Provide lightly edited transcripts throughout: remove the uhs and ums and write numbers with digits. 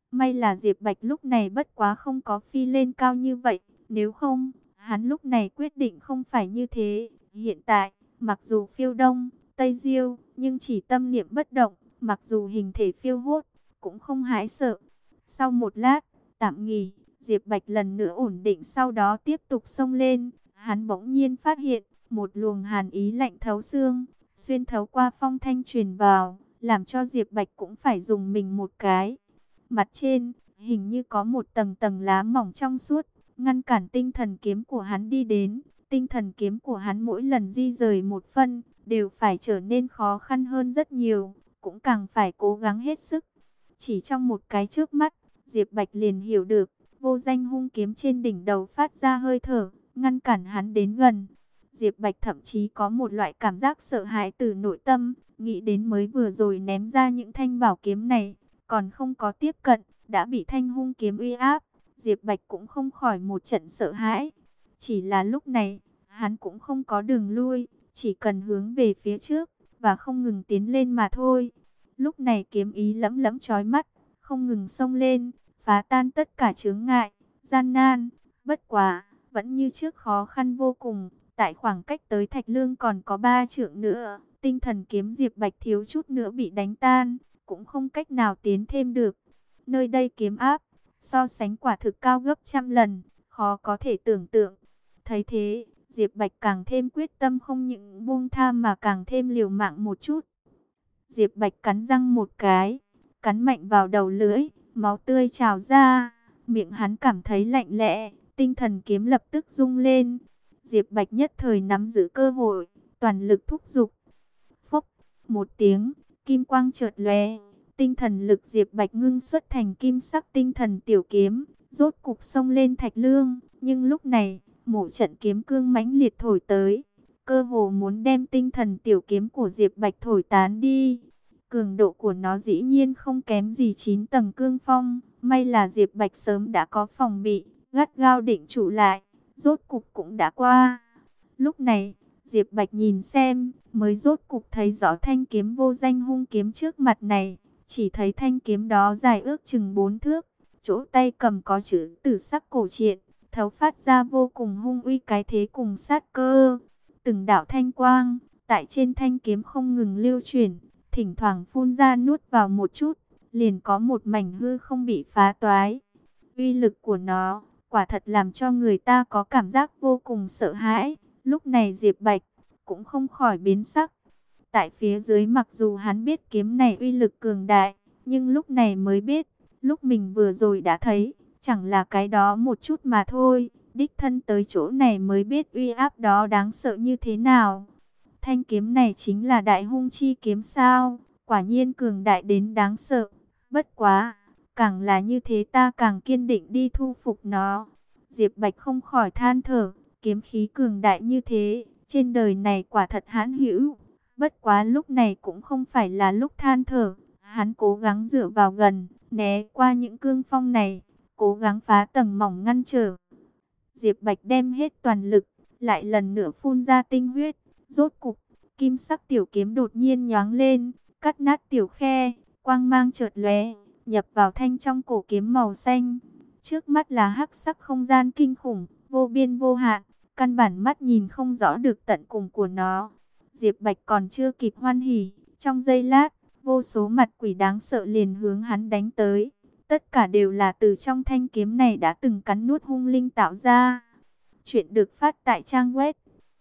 May là Diệp Bạch lúc này bất quá không có phi lên cao như vậy, nếu không, hắn lúc này quyết định không phải như thế. Hiện tại, mặc dù phiêu đông, tây diêu, nhưng chỉ tâm niệm bất động, mặc dù hình thể phiêu hốt, cũng không hãi sợ. Sau một lát, tạm nghỉ, Diệp Bạch lần nữa ổn định sau đó tiếp tục xông lên. Hắn bỗng nhiên phát hiện, một luồng hàn ý lạnh thấu xương, xuyên thấu qua phong thanh truyền vào, làm cho Diệp Bạch cũng phải dùng mình một cái. Mặt trên, hình như có một tầng tầng lá mỏng trong suốt, ngăn cản tinh thần kiếm của hắn đi đến. Tinh thần kiếm của hắn mỗi lần di rời một phân, đều phải trở nên khó khăn hơn rất nhiều, cũng càng phải cố gắng hết sức. Chỉ trong một cái chớp mắt, Diệp Bạch liền hiểu được, vô danh hung kiếm trên đỉnh đầu phát ra hơi thở, ngăn cản hắn đến gần. Diệp Bạch thậm chí có một loại cảm giác sợ hãi từ nội tâm, nghĩ đến mới vừa rồi ném ra những thanh bảo kiếm này, còn không có tiếp cận, đã bị thanh hung kiếm uy áp. Diệp Bạch cũng không khỏi một trận sợ hãi. Chỉ là lúc này, hắn cũng không có đường lui, chỉ cần hướng về phía trước, và không ngừng tiến lên mà thôi. Lúc này kiếm ý lẫm lẫm chói mắt, không ngừng xông lên, phá tan tất cả chướng ngại, gian nan, bất quá, vẫn như trước khó khăn vô cùng. Tại khoảng cách tới Thạch Lương còn có 3 trượng nữa, tinh thần kiếm Diệp Bạch thiếu chút nữa bị đánh tan, cũng không cách nào tiến thêm được. Nơi đây kiếm áp, so sánh quả thực cao gấp trăm lần, khó có thể tưởng tượng. Thấy thế, Diệp Bạch càng thêm quyết tâm không những buông tha mà càng thêm liều mạng một chút. Diệp Bạch cắn răng một cái, cắn mạnh vào đầu lưỡi, máu tươi trào ra, miệng hắn cảm thấy lạnh lẽo, tinh thần kiếm lập tức rung lên. Diệp Bạch nhất thời nắm giữ cơ hội, toàn lực thúc giục. Phốc, một tiếng, kim quang chợt lóe, tinh thần lực Diệp Bạch ngưng xuất thành kim sắc tinh thần tiểu kiếm, rốt cục xông lên Thạch Lương. Nhưng lúc này, một trận kiếm cương mãnh liệt thổi tới, cơ hồ muốn đem tinh thần tiểu kiếm của Diệp Bạch thổi tán đi. Cường độ của nó dĩ nhiên không kém gì 9 tầng cương phong, may là Diệp Bạch sớm đã có phòng bị, gắt gao định trụ lại, rốt cục cũng đã qua. Lúc này, Diệp Bạch nhìn xem, mới rốt cục thấy rõ thanh kiếm vô danh hung kiếm trước mặt này, chỉ thấy thanh kiếm đó dài ước chừng 4 thước, chỗ tay cầm có chữ tử sắc cổ truyện, thấu phát ra vô cùng hung uy cái thế cùng sát cơ. Từng đạo thanh quang, tại trên thanh kiếm không ngừng lưu chuyển, thỉnh thoảng phun ra nuốt vào một chút, liền có một mảnh hư không bị phá toái. Uy lực của nó, quả thật làm cho người ta có cảm giác vô cùng sợ hãi. Lúc này Diệp Bạch cũng không khỏi biến sắc. Tại phía dưới mặc dù hắn biết kiếm này uy lực cường đại, nhưng lúc này mới biết, lúc mình vừa rồi đã thấy, chẳng là cái đó một chút mà thôi. Đích thân tới chỗ này mới biết uy áp đó đáng sợ như thế nào. Thanh kiếm này chính là đại hung chi kiếm sao? Quả nhiên cường đại đến đáng sợ. Bất quá, càng là như thế ta càng kiên định đi thu phục nó. Diệp Bạch không khỏi than thở, kiếm khí cường đại như thế, trên đời này quả thật hãn hữu. Bất quá lúc này cũng không phải là lúc than thở, hắn cố gắng dựa vào gần, né qua những cương phong này, cố gắng phá tầng mỏng ngăn trở. Diệp Bạch đem hết toàn lực, lại lần nữa phun ra tinh huyết, rốt cục, kim sắc tiểu kiếm đột nhiên nhoáng lên, cắt nát tiểu khe, quang mang chợt lóe, nhập vào thanh trong cổ kiếm màu xanh. Trước mắt là hắc sắc không gian kinh khủng, vô biên vô hạn, căn bản mắt nhìn không rõ được tận cùng của nó. Diệp Bạch còn chưa kịp hoan hỉ, trong giây lát, vô số mặt quỷ đáng sợ liền hướng hắn đánh tới. Tất cả đều là từ trong thanh kiếm này đã từng cắn nuốt hung linh tạo ra. Chuyện được phát tại trang web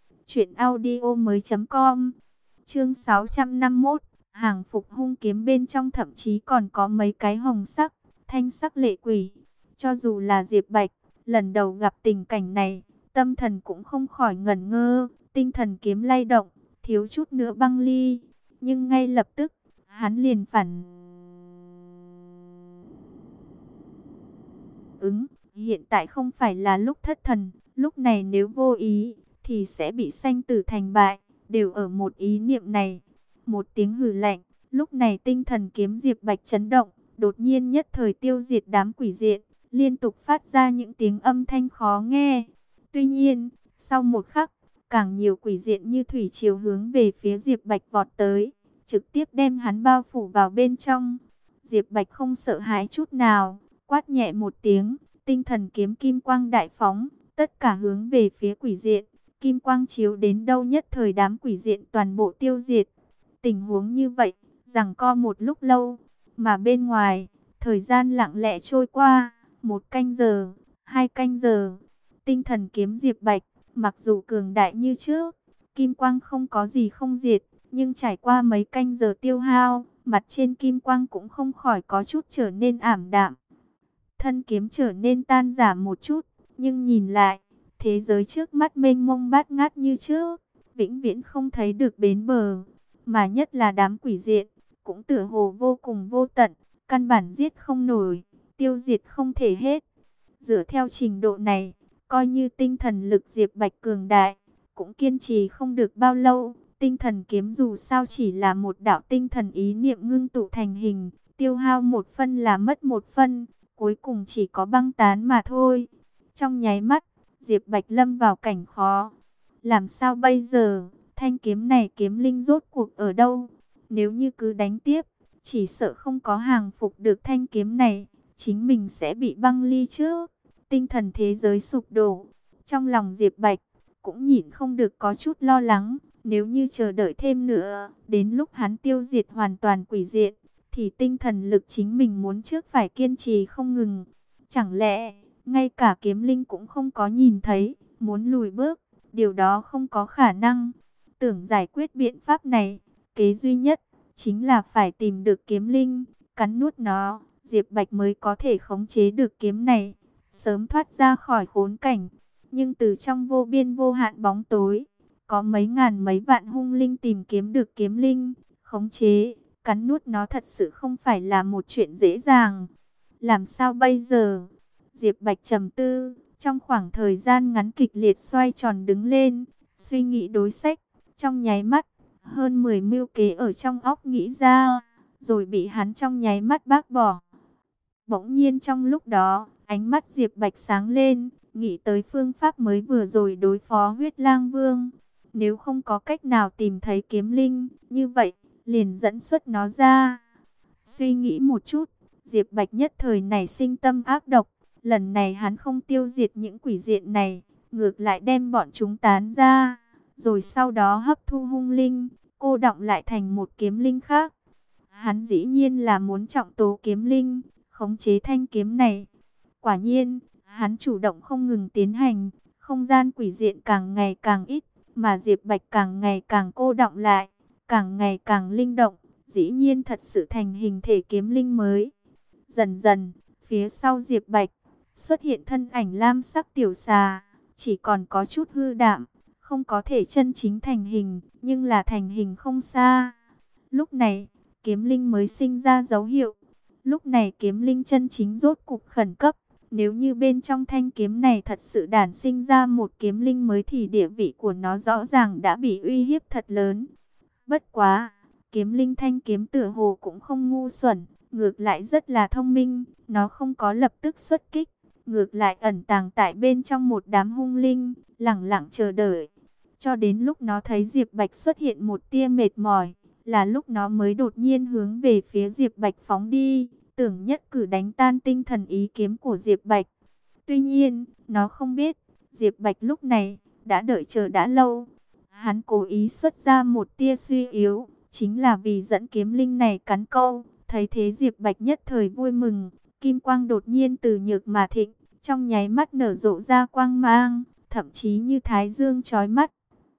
truyệnaudiomoi.com. Chương 651, hàng phục hung kiếm bên trong thậm chí còn có mấy cái hồng sắc, thanh sắc lệ quỷ. Cho dù là Diệp Bạch, lần đầu gặp tình cảnh này, tâm thần cũng không khỏi ngẩn ngơ, tinh thần kiếm lay động, thiếu chút nữa băng ly. Nhưng ngay lập tức, hắn liền phản ứng, hiện tại không phải là lúc thất thần, lúc này nếu vô ý, thì sẽ bị sanh tử thành bại, đều ở một ý niệm này. Một tiếng hừ lạnh, lúc này tinh thần kiếm Diệp Bạch chấn động, đột nhiên nhất thời tiêu diệt đám quỷ diện, liên tục phát ra những tiếng âm thanh khó nghe. Tuy nhiên, sau một khắc, càng nhiều quỷ diện như thủy triều hướng về phía Diệp Bạch vọt tới, trực tiếp đem hắn bao phủ vào bên trong. Diệp Bạch không sợ hãi chút nào, quát nhẹ một tiếng, tinh thần kiếm kim quang đại phóng, tất cả hướng về phía quỷ diện. Kim quang chiếu đến đâu nhất thời đám quỷ diện toàn bộ tiêu diệt. Tình huống như vậy, giằng co một lúc lâu, mà bên ngoài, thời gian lặng lẽ trôi qua, 1 canh giờ, 2 canh giờ. Tinh thần kiếm Diệp Bạch, mặc dù cường đại như trước, kim quang không có gì không diệt, nhưng trải qua mấy canh giờ tiêu hao, mặt trên kim quang cũng không khỏi có chút trở nên ảm đạm. Thân kiếm trở nên tan rã một chút, nhưng nhìn lại, thế giới trước mắt mênh mông bát ngát như trước, vĩnh viễn không thấy được bến bờ, mà nhất là đám quỷ diện, cũng tựa hồ vô cùng vô tận, căn bản giết không nổi, tiêu diệt không thể hết. Dựa theo trình độ này, coi như tinh thần lực Diệp Bạch cường đại, cũng kiên trì không được bao lâu. Tinh thần kiếm dù sao chỉ là một đạo tinh thần ý niệm ngưng tụ thành hình, tiêu hao 1 phân là mất 1 phân, cuối cùng chỉ có băng tán mà thôi. Trong nháy mắt, Diệp Bạch lâm vào cảnh khó. Làm sao bây giờ? Thanh kiếm này kiếm linh rốt cuộc ở đâu? Nếu như cứ đánh tiếp, chỉ sợ không có hàng phục được thanh kiếm này, chính mình sẽ bị băng ly trước. Tinh thần thế giới sụp đổ. Trong lòng Diệp Bạch cũng nhịn không được có chút lo lắng. Nếu như chờ đợi thêm nữa, đến lúc hắn tiêu diệt hoàn toàn quỷ diện, thì tinh thần lực chính mình muốn trước phải kiên trì không ngừng. Chẳng lẽ, ngay cả kiếm linh cũng không có nhìn thấy, muốn lùi bước, điều đó không có khả năng. Tưởng giải quyết biện pháp này, kế duy nhất, chính là phải tìm được kiếm linh, cắn nuốt nó, Diệp Bạch mới có thể khống chế được kiếm này, sớm thoát ra khỏi khốn cảnh. Nhưng từ trong vô biên vô hạn bóng tối, có mấy ngàn mấy vạn hung linh tìm kiếm được kiếm linh, khống chế, cắn nuốt nó thật sự không phải là một chuyện dễ dàng. Làm sao bây giờ? Diệp Bạch trầm tư, trong khoảng thời gian ngắn kịch liệt xoay tròn đứng lên, suy nghĩ đối sách, trong nháy mắt, hơn 10 mưu kế ở trong óc nghĩ ra, rồi bị hắn trong nháy mắt bác bỏ. Bỗng nhiên trong lúc đó, ánh mắt Diệp Bạch sáng lên, nghĩ tới phương pháp mới vừa rồi đối phó Huyết Lang Vương. Nếu không có cách nào tìm thấy kiếm linh, như vậy, liền dẫn xuất nó ra. Suy nghĩ một chút, Diệp Bạch nhất thời nảy sinh tâm ác độc. Lần này hắn không tiêu diệt những quỷ diện này, ngược lại đem bọn chúng tán ra. Rồi sau đó hấp thu hung linh, cô đọng lại thành một kiếm linh khác. Hắn dĩ nhiên là muốn trọng tố kiếm linh, khống chế thanh kiếm này. Quả nhiên, hắn chủ động không ngừng tiến hành, không gian quỷ diện càng ngày càng ít, mà Diệp Bạch càng ngày càng cô đọng lại, càng ngày càng linh động, dĩ nhiên thật sự thành hình thể kiếm linh mới. Dần dần, phía sau Diệp Bạch, xuất hiện thân ảnh lam sắc tiểu xà, chỉ còn có chút hư đạm, không có thể chân chính thành hình, nhưng là thành hình không xa. Lúc này, kiếm linh mới sinh ra dấu hiệu. Lúc này kiếm linh chân chính rốt cục khẩn cấp. Nếu như bên trong thanh kiếm này thật sự đản sinh ra một kiếm linh mới thì địa vị của nó rõ ràng đã bị uy hiếp thật lớn. Bất quá, kiếm linh thanh kiếm tựa hồ cũng không ngu xuẩn, ngược lại rất là thông minh. Nó không có lập tức xuất kích, ngược lại ẩn tàng tại bên trong một đám hung linh, lẳng lặng chờ đợi. Cho đến lúc nó thấy Diệp Bạch xuất hiện một tia mệt mỏi, là lúc nó mới đột nhiên hướng về phía Diệp Bạch phóng đi, tưởng nhất cử đánh tan tinh thần ý kiếm của Diệp Bạch. Tuy nhiên, nó không biết, Diệp Bạch lúc này đã đợi chờ đã lâu. Hắn cố ý xuất ra một tia suy yếu, chính là vì dẫn kiếm linh này cắn câu. Thấy thế Diệp Bạch nhất thời vui mừng, kim quang đột nhiên từ nhược mà thịnh, trong nháy mắt nở rộ ra quang mang, thậm chí như thái dương chói mắt.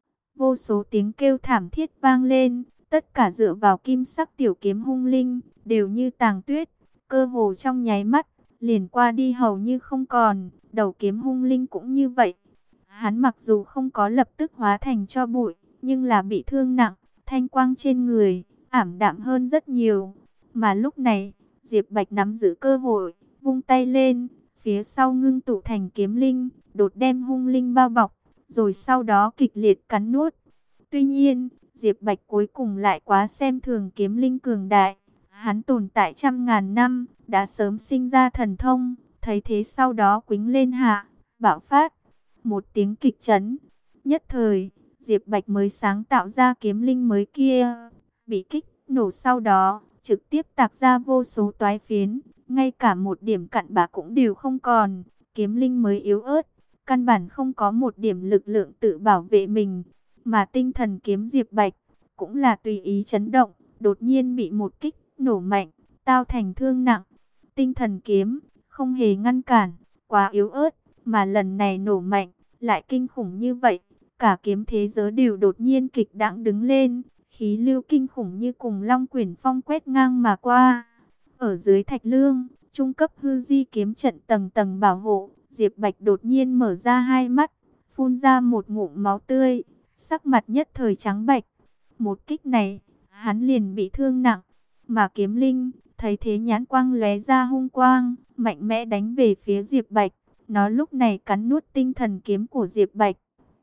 Vô số tiếng kêu thảm thiết vang lên, tất cả dựa vào kim sắc tiểu kiếm hung linh, đều như tàng tuyết, cơ hồ trong nháy mắt, liền qua đi hầu như không còn, đầu kiếm hung linh cũng như vậy. Hắn mặc dù không có lập tức hóa thành tro bụi, nhưng là bị thương nặng, thanh quang trên người, ảm đạm hơn rất nhiều. Mà lúc này, Diệp Bạch nắm giữ cơ hội, vung tay lên, phía sau ngưng tụ thành kiếm linh, đột đem hung linh bao bọc, rồi sau đó kịch liệt cắn nuốt. Tuy nhiên, Diệp Bạch cuối cùng lại quá xem thường kiếm linh cường đại. Hắn tồn tại trăm ngàn năm, đã sớm sinh ra thần thông, thấy thế sau đó quýnh lên hạ, bạo phát. Một tiếng kịch chấn, nhất thời, Diệp Bạch mới sáng tạo ra kiếm linh mới kia, bị kích nổ sau đó, trực tiếp tạc ra vô số toái phiến, ngay cả một điểm cặn bã cũng đều không còn. Kiếm linh mới yếu ớt, căn bản không có một điểm lực lượng tự bảo vệ mình, mà tinh thần kiếm Diệp Bạch cũng là tùy ý chấn động, đột nhiên bị một kích nổ mạnh, tao thành thương nặng. Tinh thần kiếm không hề ngăn cản, quá yếu ớt, mà lần này nổ mạnh lại kinh khủng như vậy, cả kiếm thế giới đều đột nhiên kịch đãng đứng lên, khí lưu kinh khủng như cùng long quyển phong quét ngang mà qua. Ở dưới thạch lương, trung cấp hư di kiếm trận tầng tầng bảo hộ, Diệp Bạch đột nhiên mở ra hai mắt, phun ra một ngụm máu tươi, sắc mặt nhất thời trắng bệch. Một kích này, hắn liền bị thương nặng, mà kiếm linh thấy thế nhãn quang lóe ra hung quang, mạnh mẽ đánh về phía Diệp Bạch. Nó lúc này cắn nuốt tinh thần kiếm của Diệp Bạch.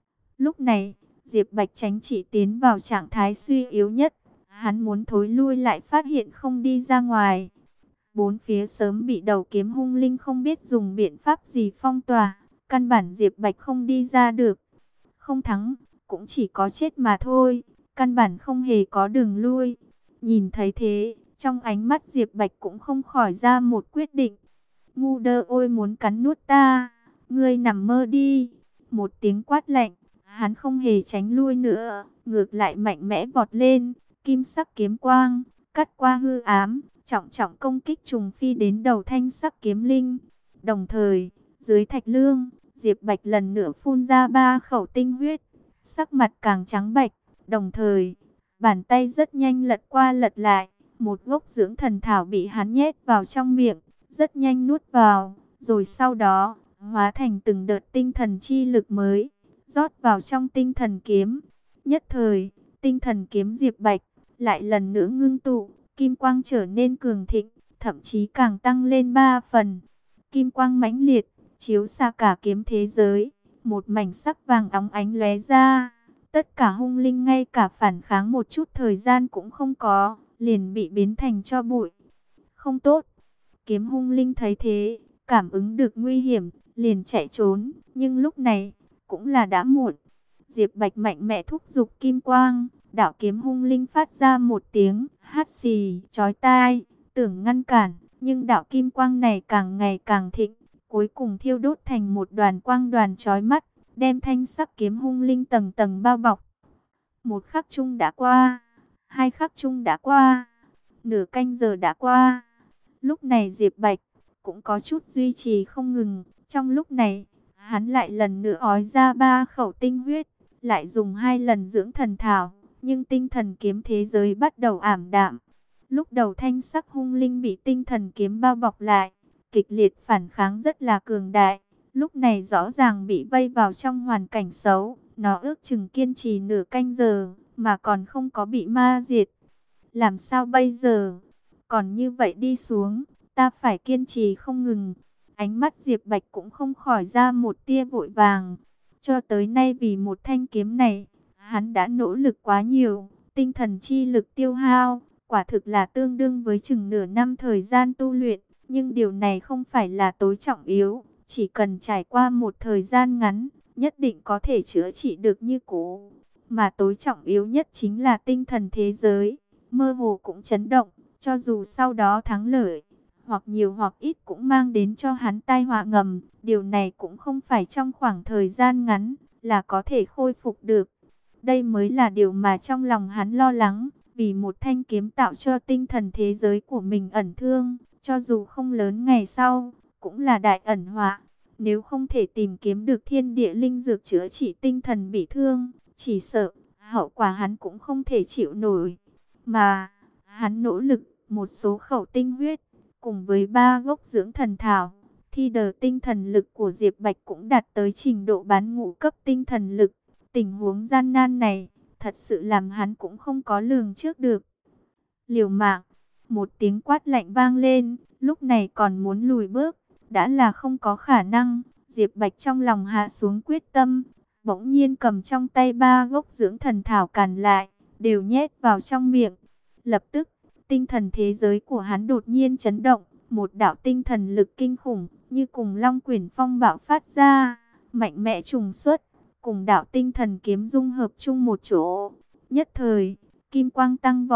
Lúc này, Diệp Bạch tránh chỉ tiến vào trạng thái suy yếu nhất. Hắn muốn thối lui lại phát hiện không đi ra ngoài. Bốn phía sớm bị đầu kiếm hung linh không biết dùng biện pháp gì phong tỏa. Căn bản Diệp Bạch không đi ra được. Không thắng, cũng chỉ có chết mà thôi. Căn bản không hề có đường lui. Nhìn thấy thế, trong ánh mắt Diệp Bạch cũng không khỏi ra một quyết định. Ngu đơ ôi, muốn cắn nuốt ta, ngươi nằm mơ đi. Một tiếng quát lạnh, hắn không hề tránh lui nữa, ngược lại mạnh mẽ vọt lên, kim sắc kiếm quang, cắt qua hư ám, trọng trọng công kích trùng phi đến đầu thanh sắc kiếm linh. Đồng thời, dưới thạch lương, Diệp Bạch lần nữa phun ra 3 khẩu tinh huyết, sắc mặt càng trắng bệch, đồng thời, bàn tay rất nhanh lật qua lật lại, một gốc dưỡng thần thảo bị hắn nhét vào trong miệng, rất nhanh nuốt vào, rồi sau đó, hóa thành từng đợt tinh thần chi lực mới, rót vào trong tinh thần kiếm. Nhất thời, tinh thần kiếm Diệp Bạch lại lần nữa ngưng tụ, kim quang trở nên cường thịnh, thậm chí càng tăng lên 3 phần. Kim quang mãnh liệt, chiếu xa cả kiếm thế giới, một mảnh sắc vàng óng ánh lóe ra. Tất cả hung linh ngay cả phản kháng một chút thời gian cũng không có, liền bị biến thành tro bụi. Không tốt. Kiếm hung linh thấy thế, cảm ứng được nguy hiểm, liền chạy trốn, nhưng lúc này cũng là đã muộn. Diệp Bạch mạnh mẽ thúc giục kim quang, đạo kiếm hung linh phát ra một tiếng hắt xì chói tai, tưởng ngăn cản, nhưng đạo kim quang này càng ngày càng thịnh, cuối cùng thiêu đốt thành một đoàn quang đoàn chói mắt, đem thanh sắc kiếm hung linh tầng tầng bao bọc. Một khắc chung đã qua, hai khắc chung đã qua, nửa canh giờ đã qua. Lúc này Diệp Bạch cũng có chút duy trì không ngừng. Trong lúc này, hắn lại lần nữa ói ra 3 khẩu tinh huyết, lại dùng 2 lần dưỡng thần thảo, nhưng tinh thần kiếm thế giới bắt đầu ảm đạm. Lúc đầu thanh sắc hung linh bị tinh thần kiếm bao bọc lại, kịch liệt phản kháng rất là cường đại. Lúc này rõ ràng bị vây vào trong hoàn cảnh xấu, nó ước chừng kiên trì nửa canh giờ, mà còn không có bị ma diệt. Làm sao bây giờ? Còn như vậy đi xuống, ta phải kiên trì không ngừng. Ánh mắt Diệp Bạch cũng không khỏi ra một tia vội vàng. Cho tới nay vì một thanh kiếm này, hắn đã nỗ lực quá nhiều, tinh thần chi lực tiêu hao, quả thực là tương đương với chừng nửa năm thời gian tu luyện. Nhưng điều này không phải là tối trọng yếu, chỉ cần trải qua một thời gian ngắn, nhất định có thể chữa trị được như cũ. Mà tối trọng yếu nhất chính là tinh thần thế giới, mơ hồ cũng chấn động, cho dù sau đó thắng lợi, hoặc nhiều hoặc ít cũng mang đến cho hắn tai họa ngầm. Điều này cũng không phải trong khoảng thời gian ngắn là có thể khôi phục được. Đây mới là điều mà trong lòng hắn lo lắng, vì một thanh kiếm tạo cho tinh thần thế giới của mình ẩn thương, cho dù không lớn ngày sau, cũng là đại ẩn họa. Nếu không thể tìm kiếm được thiên địa linh dược chữa trị tinh thần bị thương, chỉ sợ hậu quả hắn cũng không thể chịu nổi. Mà hắn nỗ lực một số khẩu tinh huyết, cùng với 3 gốc dưỡng thần thảo, thì đờ tinh thần lực của Diệp Bạch cũng đạt tới trình độ bán ngũ cấp tinh thần lực. Tình huống gian nan này, thật sự làm hắn cũng không có lường trước được. Liều mạng, một tiếng quát lạnh vang lên, lúc này còn muốn lùi bước, đã là không có khả năng. Diệp Bạch trong lòng hạ xuống quyết tâm, bỗng nhiên cầm trong tay 3 gốc dưỡng thần thảo càn lại, đều nhét vào trong miệng. Lập tức, tinh thần thế giới của hắn đột nhiên chấn động, một đạo tinh thần lực kinh khủng, như cùng long quyển phong bạo phát ra, mạnh mẽ trùng xuất, cùng đạo tinh thần kiếm dung hợp chung một chỗ. Nhất thời, kim quang tăng vọt,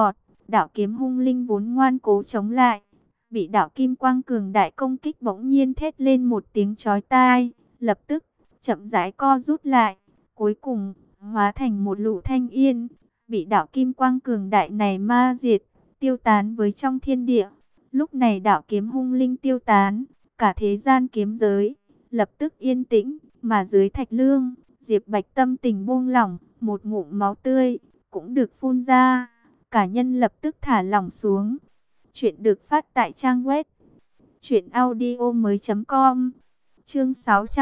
đạo kiếm hung linh vốn ngoan cố chống lại, bị đạo kim quang cường đại công kích bỗng nhiên thét lên một tiếng chói tai, lập tức chậm rãi co rút lại, cuối cùng hóa thành một lũ thanh yên, bị đạo kim quang cường đại này ma diệt, tiêu tán với trong thiên địa. Lúc này đạo kiếm hung linh tiêu tán, cả thế gian kiếm giới lập tức yên tĩnh, mà dưới thạch lương, Diệp Bạch tâm tình buông lỏng, một ngụm máu tươi cũng được phun ra, cả nhân lập tức thả lỏng xuống. Chuyện được phát tại trang web truyệnaudiomoi.com. Chương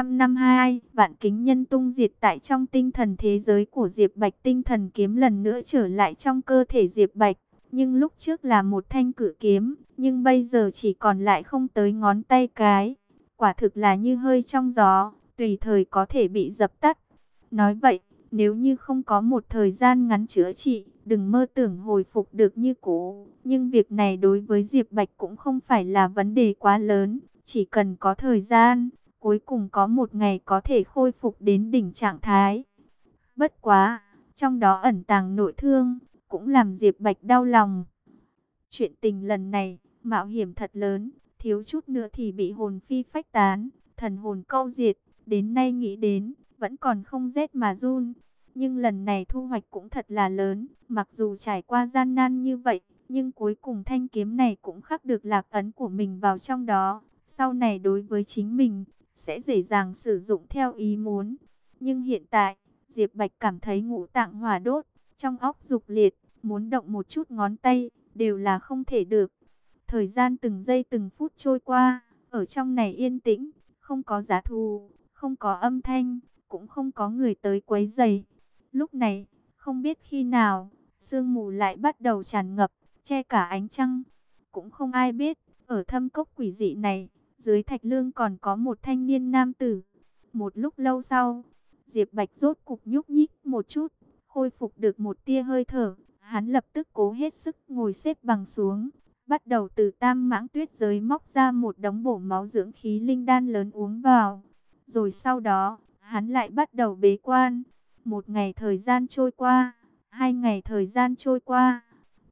652, Vạn Kính Nhân tung diệt. Tại trong tinh thần thế giới của Diệp Bạch, tinh thần kiếm lần nữa trở lại trong cơ thể Diệp Bạch, nhưng lúc trước là một thanh cự kiếm, nhưng bây giờ chỉ còn lại không tới ngón tay cái. Quả thực là như hơi trong gió, tùy thời có thể bị dập tắt. Nói vậy, nếu như không có một thời gian ngắn chữa trị, đừng mơ tưởng hồi phục được như cũ. Nhưng việc này đối với Diệp Bạch cũng không phải là vấn đề quá lớn, chỉ cần có thời gian, cuối cùng có một ngày có thể khôi phục đến đỉnh trạng thái. Bất quá, trong đó ẩn tàng nội thương, cũng làm Diệp Bạch đau lòng. Chuyện tình lần này, mạo hiểm thật lớn, thiếu chút nữa thì bị hồn phi phách tán, thần hồn câu diệt, đến nay nghĩ đến, vẫn còn không rét mà run. Nhưng lần này thu hoạch cũng thật là lớn, mặc dù trải qua gian nan như vậy, nhưng cuối cùng thanh kiếm này cũng khắc được lạc ấn của mình vào trong đó. Sau này đối với chính mình, sẽ dễ dàng sử dụng theo ý muốn. Nhưng hiện tại, Diệp Bạch cảm thấy ngũ tạng hỏa đốt, trong óc dục liệt, muốn động một chút ngón tay, đều là không thể được. Thời gian từng giây từng phút trôi qua, ở trong này yên tĩnh, không có giá thú, không có âm thanh, cũng không có người tới quấy rầy. Lúc này, không biết khi nào, sương mù lại bắt đầu tràn ngập, che cả ánh trăng. Cũng không ai biết, ở thâm cốc quỷ dị này, dưới thạch lương còn có một thanh niên nam tử. Một lúc lâu sau, Diệp Bạch rốt cục nhúc nhích một chút, khôi phục được một tia hơi thở. Hắn lập tức cố hết sức ngồi xếp bằng xuống, bắt đầu từ tam mãng tuyết giới móc ra một đống bổ máu dưỡng khí linh đan lớn uống vào. Rồi sau đó, hắn lại bắt đầu bế quan. Một ngày thời gian trôi qua, 2 ngày thời gian trôi qua,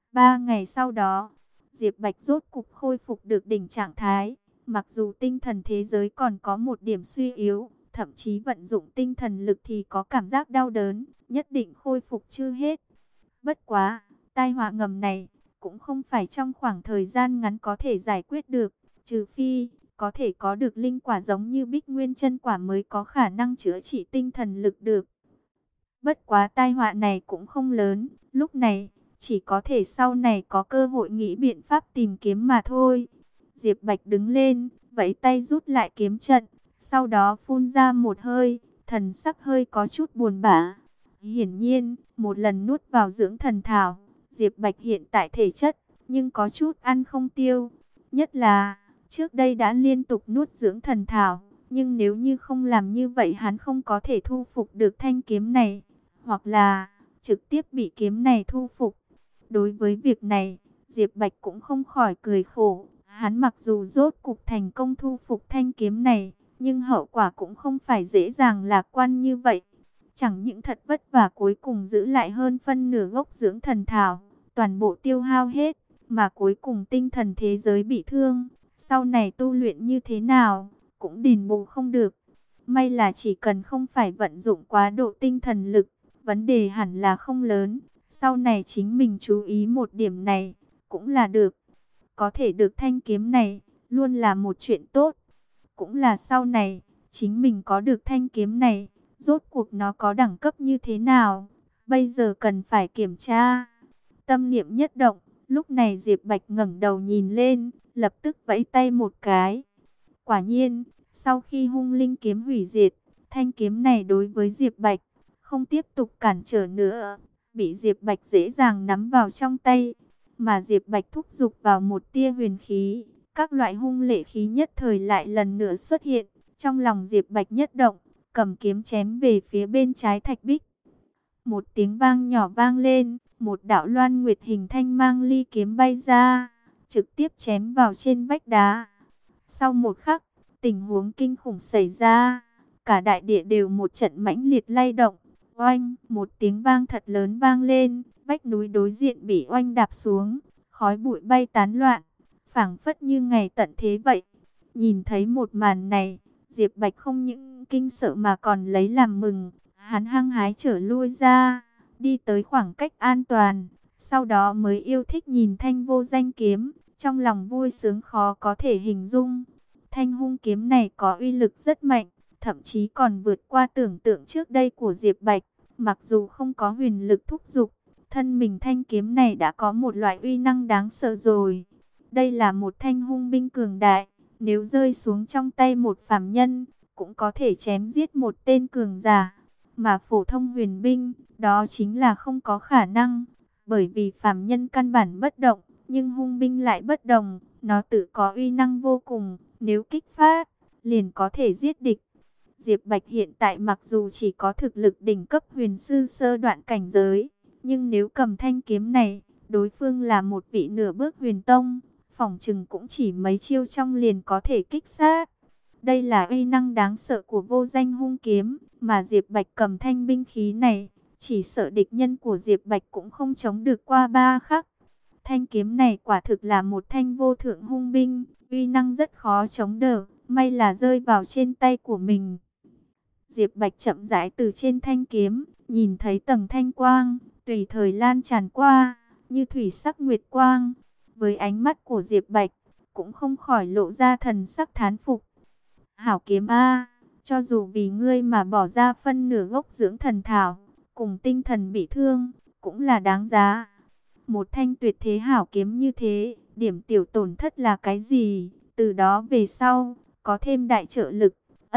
3 ngày sau đó, Diệp Bạch rốt cục khôi phục được đỉnh trạng thái. Mặc dù tinh thần thế giới còn có một điểm suy yếu, thậm chí vận dụng tinh thần lực thì có cảm giác đau đớn, nhất định khôi phục chưa hết. Bất quá, tai họa ngầm này cũng không phải trong khoảng thời gian ngắn có thể giải quyết được, trừ phi có thể có được linh quả giống như Bích Nguyên chân quả mới có khả năng chữa trị tinh thần lực được. Bất quá tai họa này cũng không lớn, lúc này chỉ có thể sau này có cơ hội nghĩ biện pháp tìm kiếm mà thôi. Diệp Bạch đứng lên, vẫy tay rút lại kiếm trận, sau đó phun ra một hơi, thần sắc hơi có chút buồn bã. Hiển nhiên, một lần nuốt vào dưỡng thần thảo, Diệp Bạch hiện tại thể chất, nhưng có chút ăn không tiêu. Nhất là, trước đây đã liên tục nuốt dưỡng thần thảo, nhưng nếu như không làm như vậy hắn không có thể thu phục được thanh kiếm này, hoặc là trực tiếp bị kiếm này thu phục. Đối với việc này, Diệp Bạch cũng không khỏi cười khổ. Hắn mặc dù rốt cục thành công thu phục thanh kiếm này, nhưng hậu quả cũng không phải dễ dàng lạc quan như vậy. Chẳng những thật vất vả cuối cùng giữ lại hơn phân nửa gốc dưỡng thần thảo, toàn bộ tiêu hao hết, mà cuối cùng tinh thần thế giới bị thương. Sau này tu luyện như thế nào, cũng đền bù không được. May là chỉ cần không phải vận dụng quá độ tinh thần lực, vấn đề hẳn là không lớn. Sau này chính mình chú ý một điểm này, cũng là được. Có thể được thanh kiếm này, luôn là một chuyện tốt. Cũng là sau này, chính mình có được thanh kiếm này, rốt cuộc nó có đẳng cấp như thế nào, bây giờ cần phải kiểm tra. Tâm niệm nhất động, lúc này Diệp Bạch ngẩng đầu nhìn lên, lập tức vẫy tay một cái. Quả nhiên, sau khi hung linh kiếm hủy diệt, thanh kiếm này đối với Diệp Bạch không tiếp tục cản trở nữa, bị Diệp Bạch dễ dàng nắm vào trong tay. Mà Diệp Bạch thúc giục vào một tia huyền khí, các loại hung lệ khí nhất thời lại lần nữa xuất hiện. Trong lòng Diệp Bạch nhất động, cầm kiếm chém về phía bên trái thạch bích. Một tiếng vang nhỏ vang lên, một đạo loan nguyệt hình thanh mang ly kiếm bay ra, trực tiếp chém vào trên vách đá. Sau một khắc, tình huống kinh khủng xảy ra, cả đại địa đều một trận mãnh liệt lay động. Oanh, một tiếng vang thật lớn vang lên, vách núi đối diện bị oanh đạp xuống, khói bụi bay tán loạn, phảng phất như ngày tận thế vậy. Nhìn thấy một màn này, Diệp Bạch không những kinh sợ mà còn lấy làm mừng. Hắn hăng hái trở lui ra, đi tới khoảng cách an toàn, sau đó mới yêu thích nhìn thanh vô danh kiếm, trong lòng vui sướng khó có thể hình dung. Thanh hung kiếm này có uy lực rất mạnh, thậm chí còn vượt qua tưởng tượng trước đây của Diệp Bạch. Mặc dù không có huyền lực thúc giục, thân mình thanh kiếm này đã có một loại uy năng đáng sợ rồi. Đây là một thanh hung binh cường đại, nếu rơi xuống trong tay một phàm nhân, cũng có thể chém giết một tên cường giả. Mà phổ thông huyền binh, đó chính là không có khả năng, bởi vì phàm nhân căn bản bất động, nhưng hung binh lại bất đồng, nó tự có uy năng vô cùng, nếu kích phát, liền có thể giết địch. Diệp Bạch hiện tại mặc dù chỉ có thực lực đỉnh cấp huyền sư sơ đoạn cảnh giới, nhưng nếu cầm thanh kiếm này, đối phương là một vị nửa bước huyền tông, phỏng chừng cũng chỉ mấy chiêu trong liền có thể kích sát. Đây là uy năng đáng sợ của vô danh hung kiếm, mà Diệp Bạch cầm thanh binh khí này, chỉ sợ địch nhân của Diệp Bạch cũng không chống được qua 3 khắc. Thanh kiếm này quả thực là một thanh vô thượng hung binh, uy năng rất khó chống đỡ, may là rơi vào trên tay của mình. Diệp Bạch chậm rãi từ trên thanh kiếm, nhìn thấy tầng thanh quang, tùy thời lan tràn qua, như thủy sắc nguyệt quang. Với ánh mắt của Diệp Bạch, cũng không khỏi lộ ra thần sắc thán phục. Hảo kiếm A, cho dù vì ngươi mà bỏ ra phân nửa gốc dưỡng thần thảo, cùng tinh thần bị thương, cũng là đáng giá. Một thanh tuyệt thế hảo kiếm như thế, điểm tiểu tổn thất là cái gì? Từ đó về sau, có thêm đại trợ lực.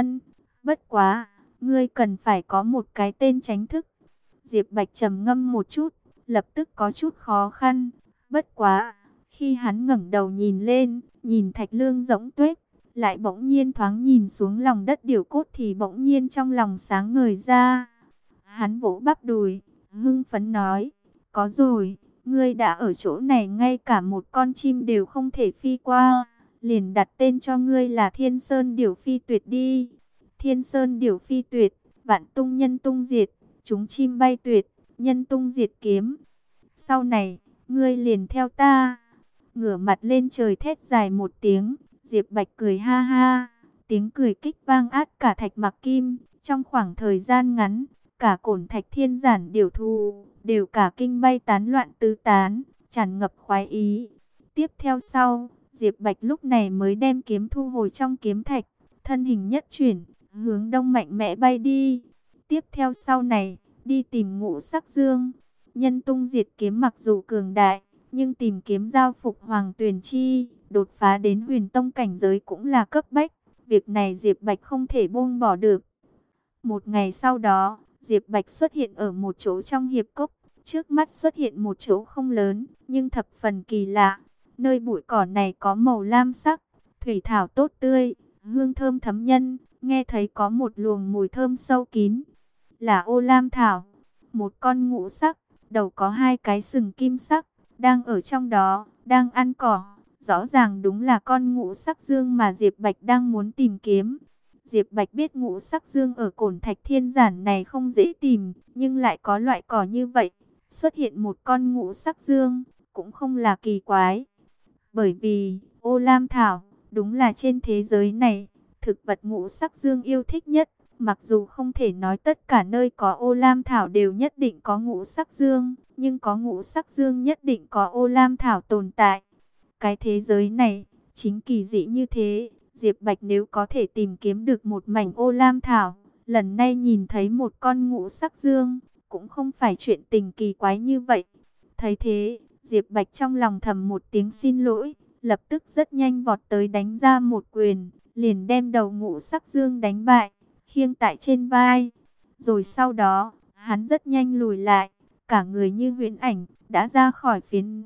Bất quá, ngươi cần phải có một cái tên tránh thức. Diệp Bạch trầm ngâm một chút, lập tức có chút khó khăn. Bất quá, khi hắn ngẩng đầu nhìn lên, nhìn thạch lương rỗng tuếch, lại bỗng nhiên thoáng nhìn xuống lòng đất điểu cốt thì bỗng nhiên trong lòng sáng ngời ra. Hắn vỗ bắp đùi, hưng phấn nói, có rồi, ngươi đã ở chỗ này ngay cả một con chim đều không thể phi qua, liền đặt tên cho ngươi là Thiên Sơn Điểu Phi Tuyệt đi. Thiên Sơn Điểu Phi Tuyệt, vạn tung nhân tung diệt, chúng chim bay tuyệt, nhân tung diệt kiếm. Sau này, ngươi liền theo ta. Ngửa mặt lên trời thét dài một tiếng, Diệp Bạch cười ha ha, tiếng cười kích vang át cả thạch mặc kim. Trong khoảng thời gian ngắn, cả cổn thạch thiên giản điểu thù, đều cả kinh bay tán loạn tứ tán, tràn ngập khoái ý. Tiếp theo sau, Diệp Bạch lúc này mới đem kiếm thu hồi trong kiếm thạch, thân hình nhất chuyển, hướng đông mạnh mẽ bay đi. Tiếp theo sau này, đi tìm Ngũ Sắc Dương. Nhân tung diệt kiếm mặc dù cường đại, nhưng tìm kiếm giao phục Hoàng Tuyền Chi, đột phá đến huyền tông cảnh giới cũng là cấp bách. Việc này Diệp Bạch không thể buông bỏ được. Một ngày sau đó, Diệp Bạch xuất hiện ở một chỗ trong hiệp cốc. Trước mắt xuất hiện một chỗ không lớn, nhưng thập phần kỳ lạ. Nơi bụi cỏ này có màu lam sắc, thủy thảo tốt tươi, hương thơm thấm nhân. Nghe thấy có một luồng mùi thơm sâu kín, là ô lam thảo. Một con ngũ sắc, đầu có 2 cái sừng kim sắc, đang ở trong đó, đang ăn cỏ. Rõ ràng đúng là con Ngũ Sắc Dương mà Diệp Bạch đang muốn tìm kiếm. Diệp Bạch biết Ngũ Sắc Dương ở cổn thạch thiên giản này không dễ tìm, nhưng lại có loại cỏ như vậy. Xuất hiện một con Ngũ Sắc Dương, cũng không là kỳ quái. Bởi vì, ô lam thảo, đúng là trên thế giới này, thực vật Ngũ Sắc Dương yêu thích nhất. Mặc dù không thể nói tất cả nơi có ô lam thảo đều nhất định có Ngũ Sắc Dương, nhưng có Ngũ Sắc Dương nhất định có ô lam thảo tồn tại. Cái thế giới này, chính kỳ dị như thế. Diệp Bạch nếu có thể tìm kiếm được một mảnh ô lam thảo, lần này nhìn thấy một con Ngũ Sắc Dương, cũng không phải chuyện tình kỳ quái như vậy. Thấy thế, Diệp Bạch trong lòng thầm một tiếng xin lỗi, lập tức rất nhanh vọt tới đánh ra một quyền, liền đem đầu Ngũ Sắc Dương đánh bại, khiêng tại trên vai. Rồi sau đó, hắn rất nhanh lùi lại, cả người như huyễn ảnh, đã ra khỏi phiến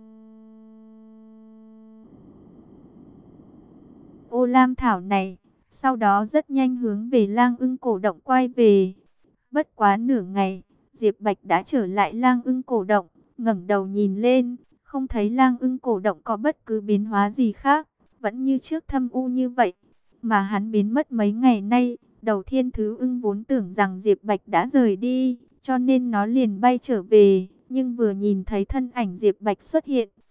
ô lam thảo này. Sau đó rất nhanh hướng về Lang Ưng cổ động quay về. Bất quá nửa ngày, Diệp Bạch đã trở lại Lang Ưng cổ động, ngẩng đầu nhìn lên, không thấy Lang Ưng cổ động có bất cứ biến hóa gì khác, vẫn như trước thâm u như vậy. Mà hắn biến mất mấy ngày nay, Đầu Thiên Thứ Ưng vốn tưởng rằng Diệp Bạch đã rời đi, cho nên nó liền bay trở về, nhưng vừa nhìn thấy thân ảnh Diệp Bạch xuất hiện,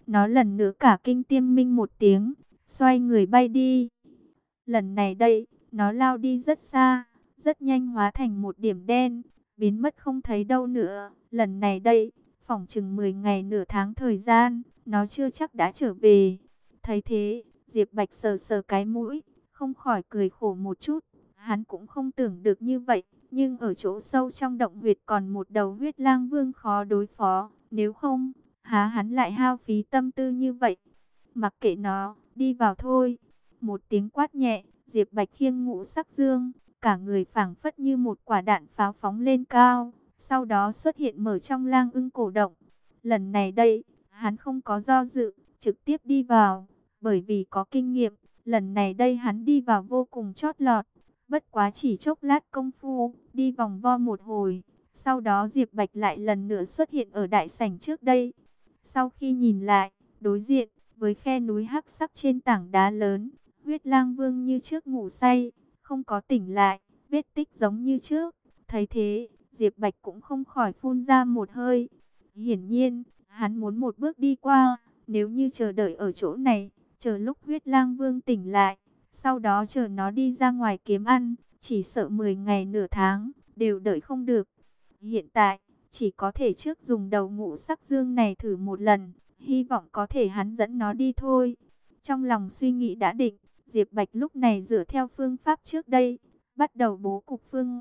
Nó lần nữa cả kinh tiêm minh một tiếng, xoay người bay đi. Lần này đây, nó lao đi rất xa, rất nhanh hóa thành một điểm đen, biến mất không thấy đâu nữa. Lần này đây, phỏng chừng 10 ngày nửa tháng thời gian, nó chưa chắc đã trở về. Thấy thế, Diệp Bạch sờ sờ cái mũi, không khỏi cười khổ một chút. Hắn cũng không tưởng được như vậy, nhưng ở chỗ sâu trong động huyệt còn một đầu huyết lang vương khó đối phó. Nếu không, há hắn lại hao phí tâm tư như vậy. Mặc kệ nó, đi vào thôi. Một tiếng quát nhẹ, Diệp Bạch khiêng Ngũ Sắc Dương, cả người phảng phất như một quả đạn pháo phóng lên cao, sau đó xuất hiện mở trong lang ưng cổ động. Lần này đây, hắn không có do dự, trực tiếp đi vào, bởi vì có kinh nghiệm, lần này đây hắn đi vào vô cùng chót lọt. Bất quá chỉ chốc lát công phu, đi vòng vo một hồi, sau đó Diệp Bạch lại lần nữa xuất hiện ở đại sảnh trước đây. Sau khi nhìn lại, đối diện với khe núi hắc sắc trên tảng đá lớn, huyết lang vương như trước ngủ say, không có tỉnh lại, vết tích giống như trước. Thấy thế, Diệp Bạch cũng không khỏi phun ra một hơi. Hiển nhiên, hắn muốn một bước đi qua, nếu như chờ đợi ở chỗ này, chờ lúc huyết lang vương tỉnh lại, sau đó chờ nó đi ra ngoài kiếm ăn, chỉ sợ 10 ngày nửa tháng, đều đợi không được. Hiện tại, chỉ có thể trước dùng đầu Ngũ Sắc Dương này thử một lần, hy vọng có thể hắn dẫn nó đi thôi. Trong lòng suy nghĩ đã định, Diệp Bạch lúc này dựa theo phương pháp trước đây, bắt đầu bố cục phương